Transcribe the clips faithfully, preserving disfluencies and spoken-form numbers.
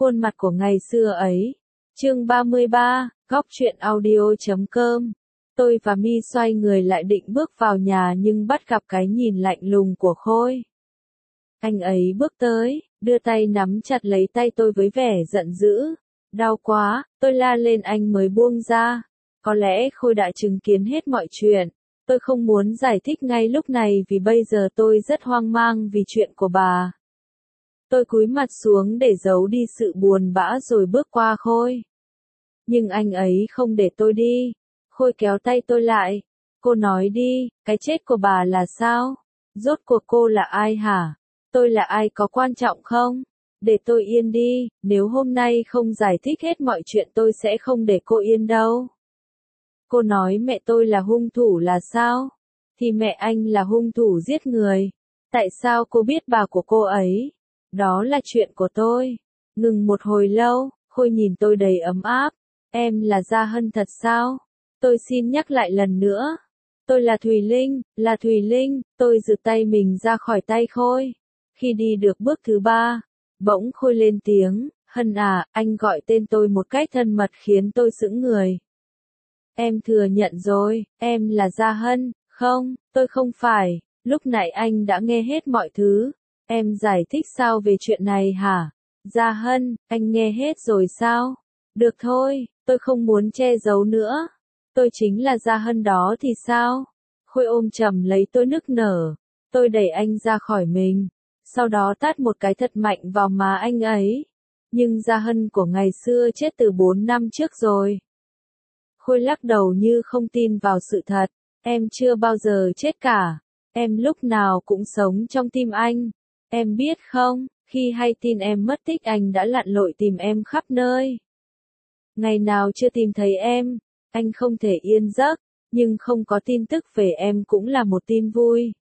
Khuôn mặt của ngày xưa ấy. Chương ba mươi ba, góc truyện audio chấm com. Tôi và My xoay người lại định bước vào nhà nhưng bắt gặp cái nhìn lạnh lùng của Khôi. Anh ấy bước tới, đưa tay nắm chặt lấy tay tôi với vẻ giận dữ. Đau quá, tôi la lên anh mới buông ra. Có lẽ Khôi đã chứng kiến hết mọi chuyện. Tôi không muốn giải thích ngay lúc này vì bây giờ tôi rất hoang mang vì chuyện của bà. Tôi cúi mặt xuống để giấu đi sự buồn bã rồi bước qua Khôi. Nhưng anh ấy không để tôi đi. Khôi kéo tay tôi lại. Cô nói đi, cái chết của bà là sao? Rốt cuộc cô là ai hả? Tôi là ai có quan trọng không? Để tôi yên đi, nếu hôm nay không giải thích hết mọi chuyện tôi sẽ không để cô yên đâu. Cô nói mẹ tôi là hung thủ là sao? Thì mẹ anh là hung thủ giết người. Tại sao cô biết bà của cô ấy? Đó là chuyện của tôi. Ngừng một hồi lâu, Khôi nhìn tôi đầy ấm áp. Em là Gia Hân thật sao? Tôi xin nhắc lại lần nữa. Tôi là Thùy Linh, là Thùy Linh. Tôi giựt tay mình ra khỏi tay Khôi. Khi đi được bước thứ ba, bỗng Khôi lên tiếng. Hân à, anh gọi tên tôi một cách thân mật khiến tôi sững người. Em thừa nhận rồi, em là Gia Hân. Không, tôi không phải. Lúc nãy anh đã nghe hết mọi thứ. Em giải thích sao về chuyện này hả? Gia Hân, anh nghe hết rồi sao? Được thôi, tôi không muốn che giấu nữa. Tôi chính là Gia Hân đó thì sao? Khôi ôm chầm lấy tôi nức nở. Tôi đẩy anh ra khỏi mình. Sau đó tát một cái thật mạnh vào má anh ấy. Nhưng Gia Hân của ngày xưa chết từ bốn năm trước rồi. Khôi lắc đầu như không tin vào sự thật. Em chưa bao giờ chết cả. Em lúc nào cũng sống trong tim anh. Em biết không, khi hay tin em mất tích anh đã lặn lội tìm em khắp nơi. Ngày nào chưa tìm thấy em, anh không thể yên giấc, nhưng không có tin tức về em cũng là một tin vui.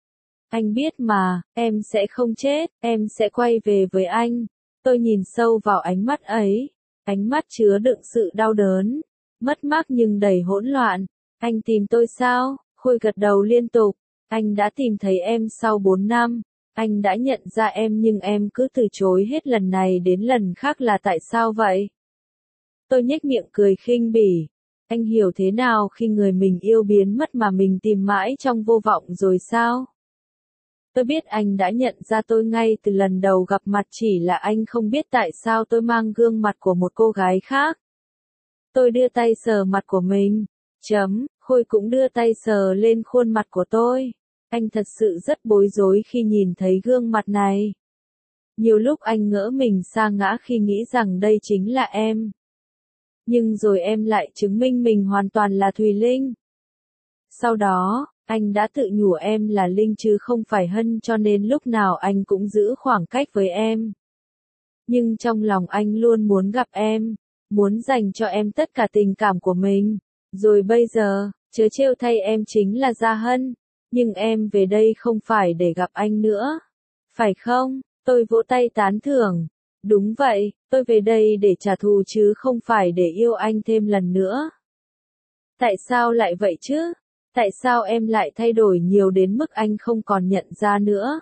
Anh biết mà, em sẽ không chết, em sẽ quay về với anh. Tôi nhìn sâu vào ánh mắt ấy, ánh mắt chứa đựng sự đau đớn, mất mát nhưng đầy hỗn loạn. Anh tìm tôi sao? Khôi gật đầu liên tục. Anh đã tìm thấy em sau bốn năm. Anh đã nhận ra em nhưng em cứ từ chối hết lần này đến lần khác là tại sao vậy? Tôi nhếch miệng cười khinh bỉ. Anh hiểu thế nào khi người mình yêu biến mất mà mình tìm mãi trong vô vọng rồi sao? Tôi biết anh đã nhận ra tôi ngay từ lần đầu gặp mặt, chỉ là anh không biết tại sao tôi mang gương mặt của một cô gái khác. Tôi đưa tay sờ mặt của mình. Chấm, Khôi cũng đưa tay sờ lên khuôn mặt của tôi. Anh thật sự rất bối rối khi nhìn thấy gương mặt này. Nhiều lúc anh ngỡ mình sa ngã khi nghĩ rằng đây chính là em. Nhưng rồi em lại chứng minh mình hoàn toàn là Thùy Linh. Sau đó, anh đã tự nhủ em là Linh chứ không phải Hân, cho nên lúc nào anh cũng giữ khoảng cách với em. Nhưng trong lòng anh luôn muốn gặp em, muốn dành cho em tất cả tình cảm của mình. Rồi bây giờ, chớ trêu thay em chính là Gia Hân. Nhưng em về đây không phải để gặp anh nữa. Phải không? Tôi vỗ tay tán thưởng. Đúng vậy, tôi về đây để trả thù chứ không phải để yêu anh thêm lần nữa. Tại sao lại vậy chứ? Tại sao em lại thay đổi nhiều đến mức anh không còn nhận ra nữa?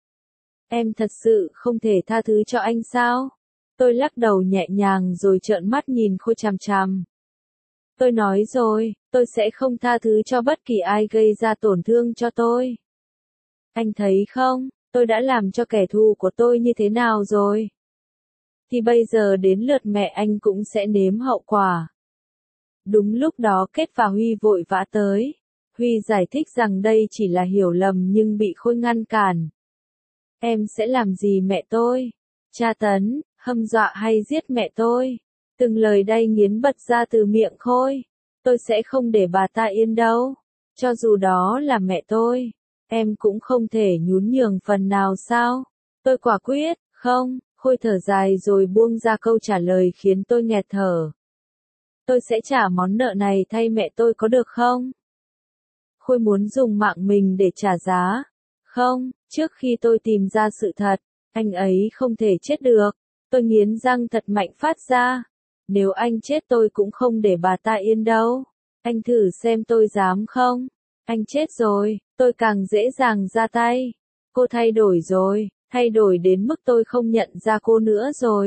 Em thật sự không thể tha thứ cho anh sao? Tôi lắc đầu nhẹ nhàng rồi trợn mắt nhìn Khôi chằm chằm. Tôi nói rồi, tôi sẽ không tha thứ cho bất kỳ ai gây ra tổn thương cho tôi. Anh thấy không, tôi đã làm cho kẻ thù của tôi như thế nào rồi? Thì bây giờ đến lượt mẹ anh cũng sẽ nếm hậu quả. Đúng lúc đó Kết và Huy vội vã tới. Huy giải thích rằng đây chỉ là hiểu lầm nhưng bị Khôi ngăn cản. Em sẽ làm gì mẹ tôi? Tra tấn, hăm dọa hay giết mẹ tôi? Từng lời đay nghiến bật ra từ miệng Khôi. Tôi sẽ không để bà ta yên đâu. Cho dù đó là mẹ tôi, em cũng không thể nhún nhường phần nào sao? Tôi quả quyết, không. Khôi thở dài rồi buông ra câu trả lời khiến tôi nghẹt thở. Tôi sẽ trả món nợ này thay mẹ tôi có được không? Khôi muốn dùng mạng mình để trả giá. Không, trước khi tôi tìm ra sự thật, anh ấy không thể chết được. Tôi nghiến răng thật mạnh phát ra. Nếu anh chết tôi cũng không để bà ta yên đâu. Anh thử xem tôi dám không? Anh chết rồi, tôi càng dễ dàng ra tay. Cô thay đổi rồi, thay đổi đến mức tôi không nhận ra cô nữa rồi.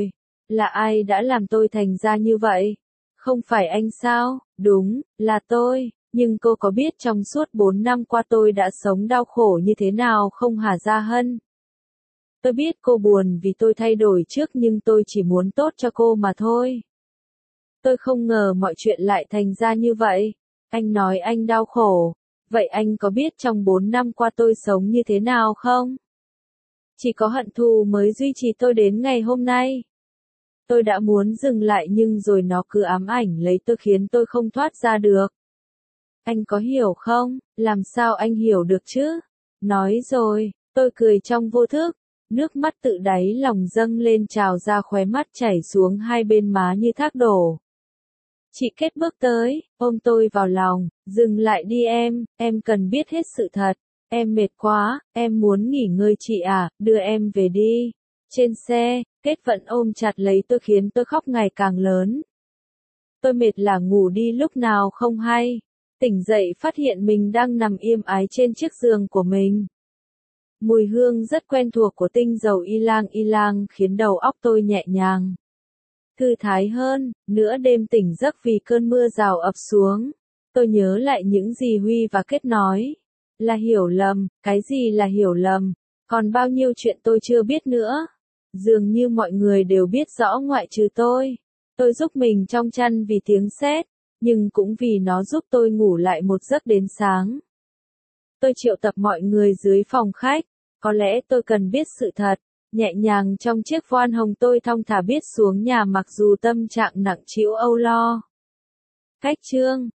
Là ai đã làm tôi thành ra như vậy? Không phải anh sao? Đúng, là tôi. Nhưng cô có biết trong suốt bốn năm qua tôi đã sống đau khổ như thế nào không hả Gia Hân? Tôi biết cô buồn vì tôi thay đổi trước nhưng tôi chỉ muốn tốt cho cô mà thôi. Tôi không ngờ mọi chuyện lại thành ra như vậy. Anh nói anh đau khổ. Vậy anh có biết trong bốn năm qua tôi sống như thế nào không? Chỉ có hận thù mới duy trì tôi đến ngày hôm nay. Tôi đã muốn dừng lại nhưng rồi nó cứ ám ảnh lấy tôi khiến tôi không thoát ra được. Anh có hiểu không? Làm sao anh hiểu được chứ? Nói rồi, tôi cười trong vô thức. Nước mắt tự đáy lòng dâng lên trào ra khóe mắt chảy xuống hai bên má như thác đổ. Chị Kết bước tới, ôm tôi vào lòng, dừng lại đi em, em cần biết hết sự thật. Em mệt quá, em muốn nghỉ ngơi chị à, đưa em về đi. Trên xe, Kết vẫn ôm chặt lấy tôi khiến tôi khóc ngày càng lớn. Tôi mệt là ngủ đi lúc nào không hay. Tỉnh dậy phát hiện mình đang nằm im ái trên chiếc giường của mình. Mùi hương rất quen thuộc của tinh dầu ylang ylang khiến đầu óc tôi nhẹ nhàng. Thư thái hơn, nửa đêm tỉnh giấc vì cơn mưa rào ập xuống. Tôi nhớ lại những gì Huy và Kết nói. Là hiểu lầm, cái gì là hiểu lầm, còn bao nhiêu chuyện tôi chưa biết nữa. Dường như mọi người đều biết rõ ngoại trừ tôi. Tôi giúp mình trong chăn vì tiếng sét, nhưng cũng vì nó giúp tôi ngủ lại một giấc đến sáng. Tôi triệu tập mọi người dưới phòng khách, có lẽ tôi cần biết sự thật. Nhẹ nhàng trong chiếc voan hồng tôi thong thả biết xuống nhà mặc dù tâm trạng nặng trĩu âu lo. Cách chương